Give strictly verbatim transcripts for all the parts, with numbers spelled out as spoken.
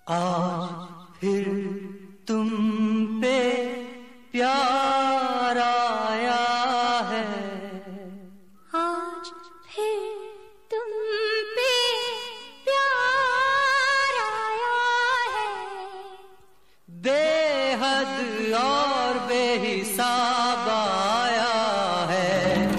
आज फिर तुम पे प्यार आया है, आज फिर तुम पे प्यार आया है, बेहद और बेहिसाब आया है।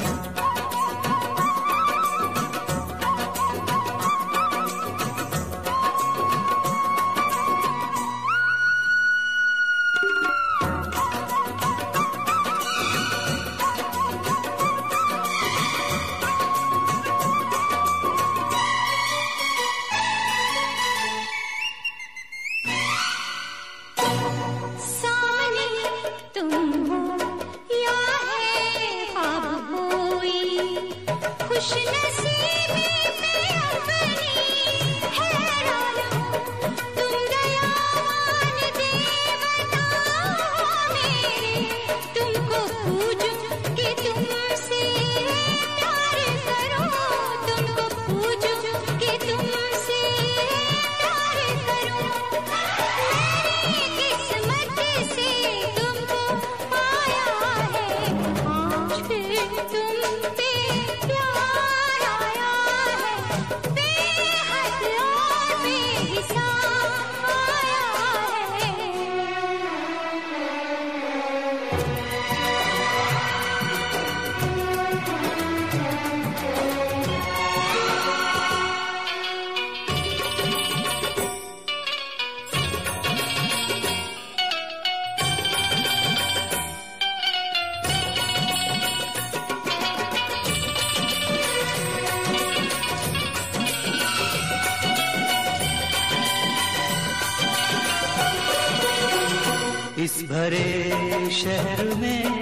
इस भरे शहर में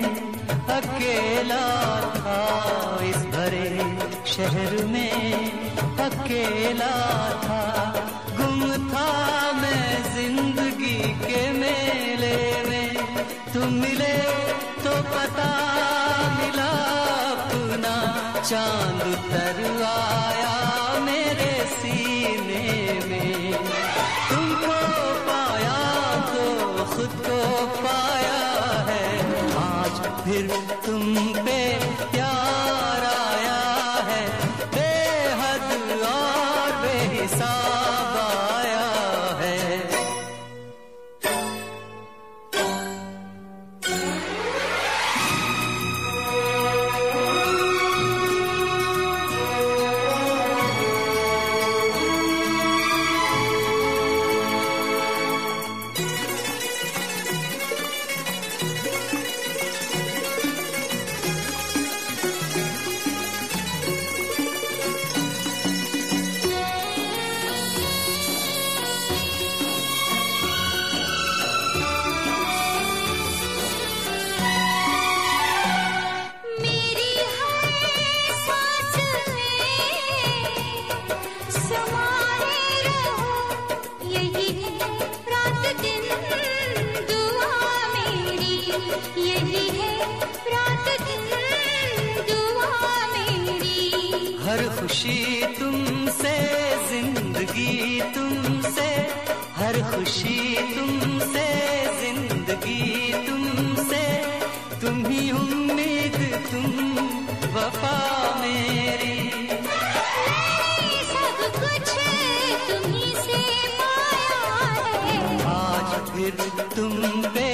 अकेला था, इस भरे शहर में अकेला था, गुम था मैं जिंदगी के मेले में। तुम मिले तो पता मिला अपना, चांद उतर आया मेरे सीने में। तुमको पाया तो खुद को पाया है, आज फिर तुम पे प्यार आया है, बेहद और बेहिसाब आया है। हर खुशी तुमसे, जिंदगी तुमसे, हर खुशी तुमसे, जिंदगी तुमसे, तुम ही उम्मीद, तुम वफा मेरी। सब कुछ तुम्हीं से पाया है, आज फिर तुम पे